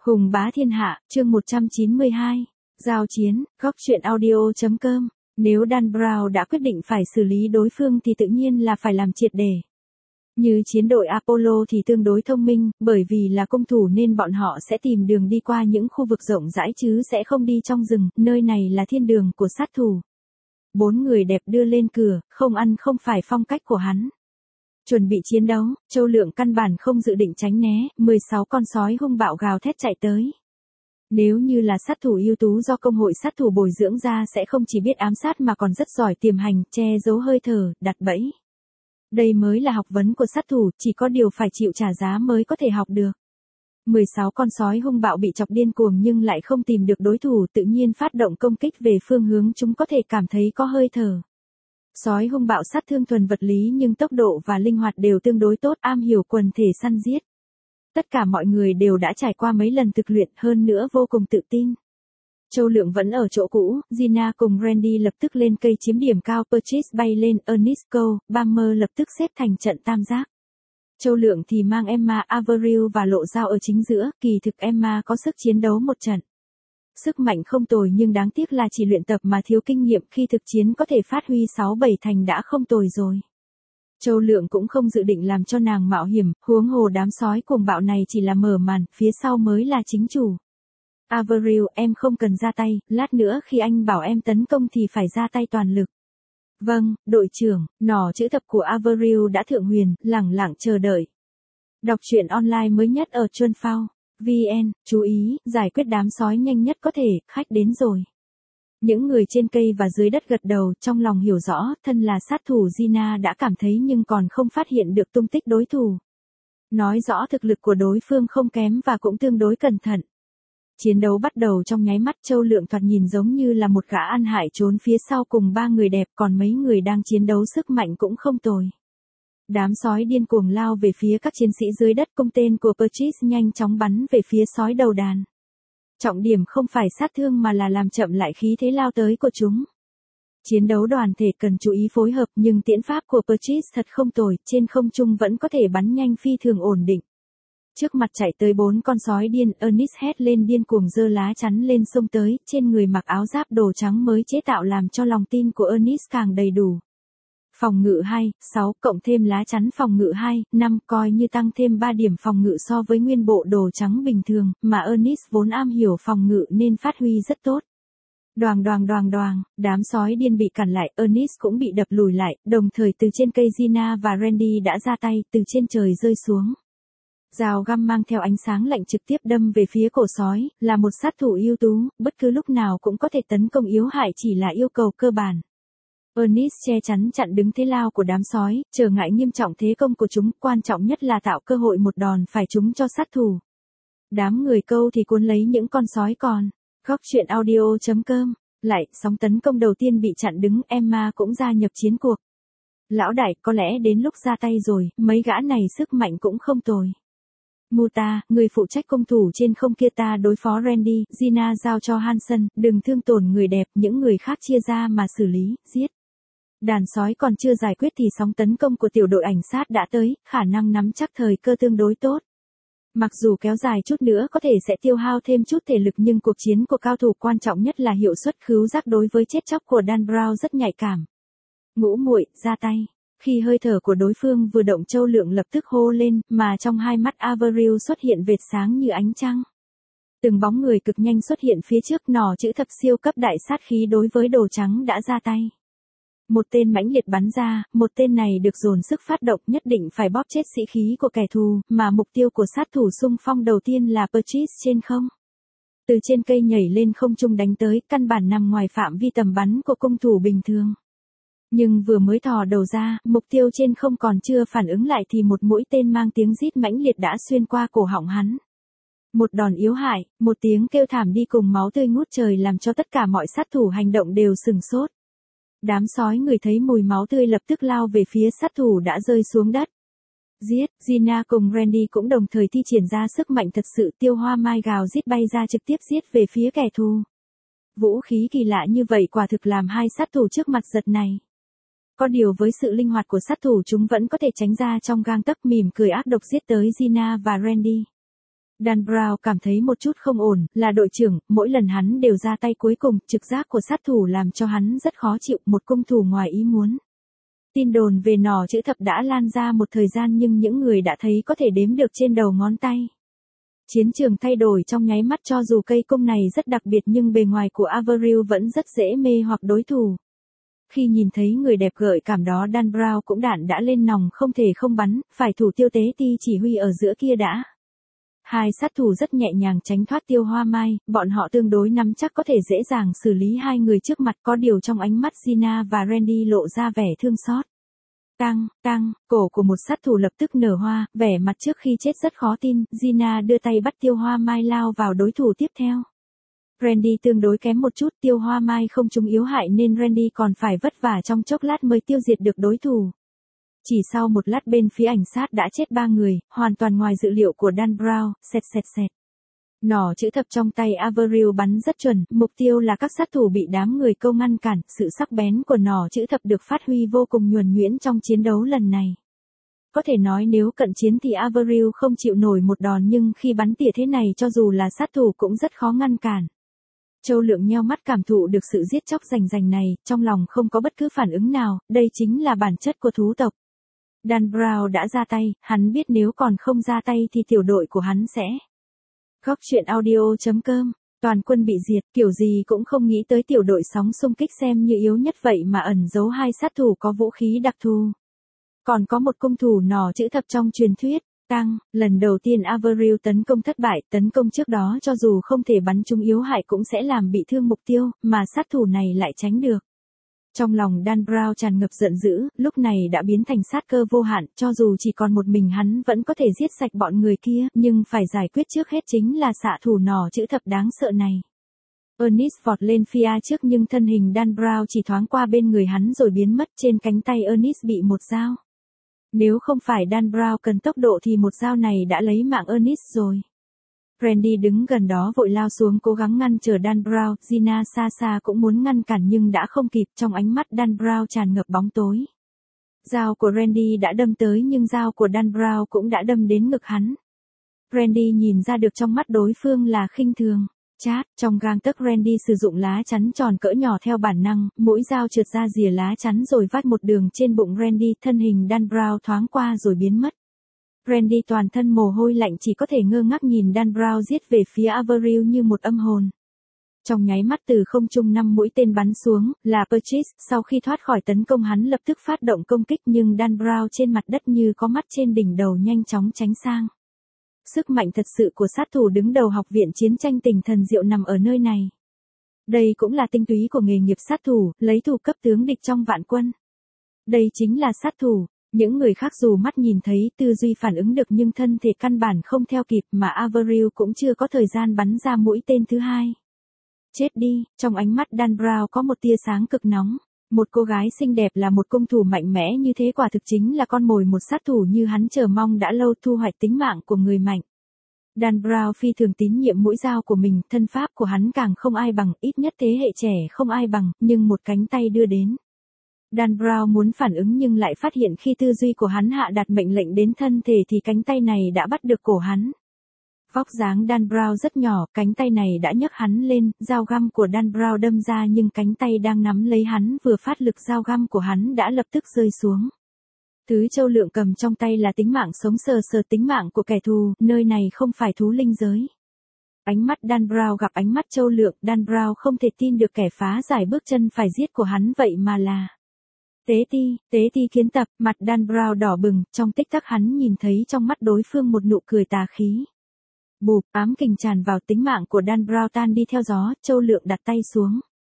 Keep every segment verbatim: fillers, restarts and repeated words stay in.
Hùng bá thiên hạ, chương một trăm chín mươi hai. Giao chiến, góc truyện audio chấm com. Nếu Dan Brown đã quyết định phải xử lý đối phương thì tự nhiên là phải làm triệt để. Như chiến đội Apollo thì tương đối thông minh, bởi vì là cung thủ nên bọn họ sẽ tìm đường đi qua những khu vực rộng rãi chứ sẽ không đi trong rừng, nơi này là thiên đường của sát thủ. Bốn người đẹp đưa lên cửa, không ăn không phải phong cách của hắn. Chuẩn bị chiến đấu, Châu Lượng căn bản không dự định tránh né, mười sáu con sói hung bạo gào thét chạy tới. Nếu như là sát thủ ưu tú do công hội sát thủ bồi dưỡng ra sẽ không chỉ biết ám sát mà còn rất giỏi tiềm hành, che giấu hơi thở, đặt bẫy. Đây mới là học vấn của sát thủ, chỉ có điều phải chịu trả giá mới có thể học được. mười sáu con sói hung bạo bị chọc điên cuồng nhưng lại không tìm được đối thủ, tự nhiên phát động công kích về phương hướng chúng có thể cảm thấy có hơi thở. Sói hung bạo sát thương thuần vật lý nhưng tốc độ và linh hoạt đều tương đối tốt, am hiểu quần thể săn giết. Tất cả mọi người đều đã trải qua mấy lần thực luyện, hơn nữa vô cùng tự tin. Châu Lượng vẫn ở chỗ cũ, Gina cùng Randy lập tức lên cây chiếm điểm cao, Purchase bay lên, Ernest Cole, Bummer lập tức xếp thành trận tam giác. Châu Lượng thì mang Emma Avril và lộ dao ở chính giữa, kỳ thực Emma có sức chiến đấu một trận. Sức mạnh không tồi nhưng đáng tiếc là chỉ luyện tập mà thiếu kinh nghiệm, khi thực chiến có thể phát huy sáu bảy thành đã không tồi rồi. Châu Lượng cũng không dự định làm cho nàng mạo hiểm, huống hồ đám sói cuồng bạo này chỉ là mở màn, phía sau mới là chính chủ. Avril, em không cần ra tay, lát nữa khi anh bảo em tấn công thì phải ra tay toàn lực. Vâng, đội trưởng, nỏ chữ thập của Avril đã thượng huyền, lẳng lặng chờ đợi. Đọc truyện online mới nhất ở Chuân Phao. vê en, chú ý, giải quyết đám sói nhanh nhất có thể, khách đến rồi. Những người trên cây và dưới đất gật đầu, trong lòng hiểu rõ, thân là sát thủ Gina đã cảm thấy nhưng còn không phát hiện được tung tích đối thủ. Nói rõ thực lực của đối phương không kém và cũng tương đối cẩn thận. Chiến đấu bắt đầu trong nháy mắt, Châu Lượng thoạt nhìn giống như là một gã ăn hại trốn phía sau cùng ba người đẹp, còn mấy người đang chiến đấu sức mạnh cũng không tồi. Đám sói điên cuồng lao về phía các chiến sĩ dưới đất, cung tên của Purchase nhanh chóng bắn về phía sói đầu đàn. Trọng điểm không phải sát thương mà là làm chậm lại khí thế lao tới của chúng. Chiến đấu đoàn thể cần chú ý phối hợp nhưng tiễn pháp của Purchase thật không tồi, trên không trung vẫn có thể bắn nhanh phi thường ổn định. Trước mặt chạy tới bốn con sói điên, Ernest hét lên điên cuồng giơ lá chắn lên xông tới, trên người mặc áo giáp đồ trắng mới chế tạo làm cho lòng tin của Ernest càng đầy đủ. Phòng ngự hai, sáu, cộng thêm lá chắn phòng ngự hai, năm, coi như tăng thêm ba điểm phòng ngự so với nguyên bộ đồ trắng bình thường, mà Ernest vốn am hiểu phòng ngự nên phát huy rất tốt. Đoàng đoàng đoàng đoàng, đám sói điên bị cản lại, Ernest cũng bị đập lùi lại, đồng thời từ trên cây Gina và Randy đã ra tay, từ trên trời rơi xuống. Dao găm mang theo ánh sáng lạnh trực tiếp đâm về phía cổ sói, là một sát thủ ưu tú, bất cứ lúc nào cũng có thể tấn công yếu hại chỉ là yêu cầu cơ bản. Ernest che chắn chặn đứng thế lao của đám sói, trở ngại nghiêm trọng thế công của chúng, quan trọng nhất là tạo cơ hội một đòn phải trúng cho sát thủ. Đám người câu thì cuốn lấy những con sói còn. Góc truyện audio chấm com. Lại, sóng tấn công đầu tiên bị chặn đứng, Emma cũng gia nhập chiến cuộc. Lão đại, có lẽ đến lúc ra tay rồi, mấy gã này sức mạnh cũng không tồi. Muta, người phụ trách công thủ trên không kia ta đối phó Randy, Gina giao cho Hanson, đừng thương tổn người đẹp, những người khác chia ra mà xử lý, giết. Đàn sói còn chưa giải quyết thì sóng tấn công của tiểu đội ảnh sát đã tới, khả năng nắm chắc thời cơ tương đối tốt. Mặc dù kéo dài chút nữa có thể sẽ tiêu hao thêm chút thể lực nhưng cuộc chiến của cao thủ quan trọng nhất là hiệu suất khứu giác đối với chết chóc của Dan Brown rất nhạy cảm. Ngũ muội, ra tay. Khi hơi thở của đối phương vừa động, Châu Lượng lập tức hô lên, mà trong hai mắt Avril xuất hiện vệt sáng như ánh trăng. Từng bóng người cực nhanh xuất hiện phía trước, nỏ chữ thập siêu cấp đại sát khí đối với đồ trắng đã ra tay. Một tên mãnh liệt bắn ra, một tên này được dồn sức phát động, nhất định phải bóp chết sĩ khí của kẻ thù, mà mục tiêu của sát thủ xung phong đầu tiên là Purchase trên không. Từ trên cây nhảy lên không trung đánh tới, căn bản nằm ngoài phạm vi tầm bắn của cung thủ bình thường. Nhưng vừa mới thò đầu ra, mục tiêu trên không còn chưa phản ứng lại thì một mũi tên mang tiếng rít mãnh liệt đã xuyên qua cổ họng hắn. Một đòn yếu hại, một tiếng kêu thảm đi cùng máu tươi ngút trời làm cho tất cả mọi sát thủ hành động đều sừng sốt. Đám sói người thấy mùi máu tươi lập tức lao về phía sát thủ đã rơi xuống đất. Giết, Gina cùng Randy cũng đồng thời thi triển ra sức mạnh thật sự, tiêu hoa mai gào rít bay ra trực tiếp giết về phía kẻ thù. Vũ khí kỳ lạ như vậy quả thực làm hai sát thủ trước mặt giật này. Có điều với sự linh hoạt của sát thủ chúng vẫn có thể tránh ra trong gang tấc, mỉm cười ác độc giết tới Gina và Randy. Dan Brown cảm thấy một chút không ổn, là đội trưởng, mỗi lần hắn đều ra tay cuối cùng, trực giác của sát thủ làm cho hắn rất khó chịu, một cung thủ ngoài ý muốn. Tin đồn về nỏ chữ thập đã lan ra một thời gian nhưng những người đã thấy có thể đếm được trên đầu ngón tay. Chiến trường thay đổi trong nháy mắt, cho dù cây cung này rất đặc biệt nhưng bề ngoài của Avril vẫn rất dễ mê hoặc đối thủ. Khi nhìn thấy người đẹp gợi cảm đó, Dan Brown cũng đạn đã lên nòng, không thể không bắn, phải thủ tiêu Tế Ti chỉ huy ở giữa kia đã. Hai sát thủ rất nhẹ nhàng tránh thoát Tiêu Hoa Mai, bọn họ tương đối nắm chắc có thể dễ dàng xử lý hai người trước mặt, có điều trong ánh mắt Gina và Randy lộ ra vẻ thương xót. Tăng, tăng, cổ của một sát thủ lập tức nở hoa, vẻ mặt trước khi chết rất khó tin, Gina đưa tay bắt Tiêu Hoa Mai lao vào đối thủ tiếp theo. Randy tương đối kém một chút, Tiêu Hoa Mai không trúng yếu hại nên Randy còn phải vất vả trong chốc lát mới tiêu diệt được đối thủ. Chỉ sau một lát bên phía ảnh sát đã chết ba người, hoàn toàn ngoài dự liệu của Dan Brown, xẹt xẹt xẹt. Nỏ chữ thập trong tay Avril bắn rất chuẩn, mục tiêu là các sát thủ bị đám người câu ngăn cản, sự sắc bén của nỏ chữ thập được phát huy vô cùng nhuần nhuyễn trong chiến đấu lần này. Có thể nói nếu cận chiến thì Avril không chịu nổi một đòn nhưng khi bắn tỉa thế này cho dù là sát thủ cũng rất khó ngăn cản. Châu Lượng nheo mắt cảm thụ được sự giết chóc rành rành này, trong lòng không có bất cứ phản ứng nào, đây chính là bản chất của thú tộc. Dan Brown đã ra tay, hắn biết nếu còn không ra tay thì tiểu đội của hắn sẽ. Góc truyện audio chấm com, toàn quân bị diệt, kiểu gì cũng không nghĩ tới tiểu đội sóng xung kích xem như yếu nhất vậy mà ẩn giấu hai sát thủ có vũ khí đặc thù. Còn có một cung thủ nỏ chữ thập trong truyền thuyết. Tăng, lần đầu tiên Avril tấn công thất bại, tấn công trước đó cho dù không thể bắn trúng yếu hại cũng sẽ làm bị thương mục tiêu, mà sát thủ này lại tránh được. Trong lòng Dan Brown tràn ngập giận dữ, lúc này đã biến thành sát cơ vô hạn, cho dù chỉ còn một mình hắn vẫn có thể giết sạch bọn người kia, nhưng phải giải quyết trước hết chính là xạ thủ nỏ chữ thập đáng sợ này. Ernest vọt lên phía trước nhưng thân hình Dan Brown chỉ thoáng qua bên người hắn rồi biến mất, trên cánh tay Ernest bị một dao. Nếu không phải Dan Brown cần tốc độ thì một dao này đã lấy mạng Ernest rồi. Randy đứng gần đó vội lao xuống cố gắng ngăn trở Dan Brown, Gina xa xa cũng muốn ngăn cản nhưng đã không kịp, trong ánh mắt Dan Brown tràn ngập bóng tối. Dao của Randy đã đâm tới nhưng dao của Dan Brown cũng đã đâm đến ngực hắn. Randy nhìn ra được trong mắt đối phương là khinh thường. Chát, trong gang tấc Randy sử dụng lá chắn tròn cỡ nhỏ theo bản năng, mũi dao trượt ra rìa lá chắn rồi vách một đường trên bụng Randy, thân hình Dan Brown thoáng qua rồi biến mất. Randy toàn thân mồ hôi lạnh chỉ có thể ngơ ngác nhìn Dan Brown giết về phía Avril như một âm hồn. Trong nháy mắt từ không trung năm mũi tên bắn xuống, là Purchase, sau khi thoát khỏi tấn công hắn lập tức phát động công kích nhưng Dan Brown trên mặt đất như có mắt trên đỉnh đầu nhanh chóng tránh sang. Sức mạnh thật sự của sát thủ đứng đầu học viện chiến tranh tỉnh thần diệu nằm ở nơi này. Đây cũng là tinh túy của nghề nghiệp sát thủ, lấy thủ cấp tướng địch trong vạn quân. Đây chính là sát thủ, những người khác dù mắt nhìn thấy, tư duy phản ứng được nhưng thân thể căn bản không theo kịp mà Avril cũng chưa có thời gian bắn ra mũi tên thứ hai. Chết đi, trong ánh mắt Dan Brown có một tia sáng cực nóng. Một cô gái xinh đẹp là một cung thủ mạnh mẽ như thế quả thực chính là con mồi một sát thủ như hắn chờ mong đã lâu, thu hoạch tính mạng của người mạnh. Dan Brown phi thường tín nhiệm mũi dao của mình, thân pháp của hắn càng không ai bằng, ít nhất thế hệ trẻ không ai bằng, nhưng một cánh tay đưa đến. Dan Brown muốn phản ứng nhưng lại phát hiện khi tư duy của hắn hạ đặt mệnh lệnh đến thân thể thì cánh tay này đã bắt được cổ hắn. Vóc dáng Dan Brown rất nhỏ, cánh tay này đã nhấc hắn lên, dao găm của Dan Brown đâm ra nhưng cánh tay đang nắm lấy hắn vừa phát lực dao găm của hắn đã lập tức rơi xuống. Thứ Châu Lượng cầm trong tay là tính mạng sống sờ sờ, tính mạng của kẻ thù, nơi này không phải thú linh giới. Ánh mắt Dan Brown gặp ánh mắt Châu Lượng, Dan Brown không thể tin được kẻ phá giải bước chân phải giết của hắn vậy mà là Tế Ti, Tế Ti kiến tập, mặt Dan Brown đỏ bừng, trong tích tắc hắn nhìn thấy trong mắt đối phương một nụ cười tà khí. Bụp, ám kình tràn vào, tính mạng của Dan Brown tan đi theo gió, Châu Lượng đặt tay xuống.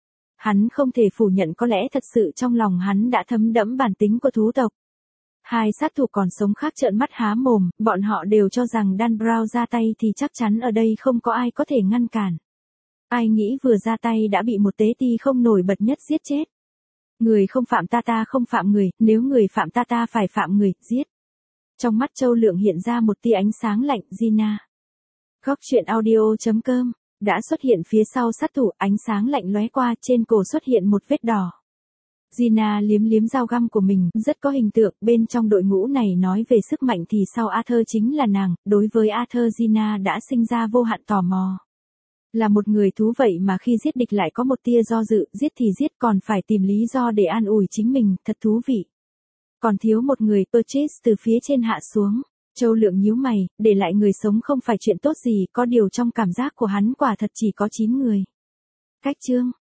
Hắn không thể phủ nhận có lẽ thật sự trong lòng hắn đã thấm đẫm bản tính của thú tộc. Hai sát thủ còn sống khác trợn mắt há mồm, bọn họ đều cho rằng Dan Brown ra tay thì chắc chắn ở đây không có ai có thể ngăn cản. Ai nghĩ vừa ra tay đã bị một Tế Ti không nổi bật nhất giết chết. Người không phạm ta ta không phạm người, nếu người phạm ta ta phải phạm người, giết. Trong mắt Châu Lượng hiện ra một tia ánh sáng lạnh, Gina. Góc truyện audio chấm com, đã xuất hiện phía sau sát thủ, ánh sáng lạnh lóe qua, trên cổ xuất hiện một vết đỏ. Gina liếm liếm dao găm của mình, rất có hình tượng, bên trong đội ngũ này nói về sức mạnh thì sau Arthur chính là nàng, đối với Arthur Gina đã sinh ra vô hạn tò mò. Là một người thú vậy mà khi giết địch lại có một tia do dự, giết thì giết còn phải tìm lý do để an ủi chính mình, thật thú vị. Còn thiếu một người, Purchase từ phía trên hạ xuống. Châu Lượng nhíu mày, để lại người sống không phải chuyện tốt gì, có điều trong cảm giác của hắn quả thật chỉ có chín người. Cách chương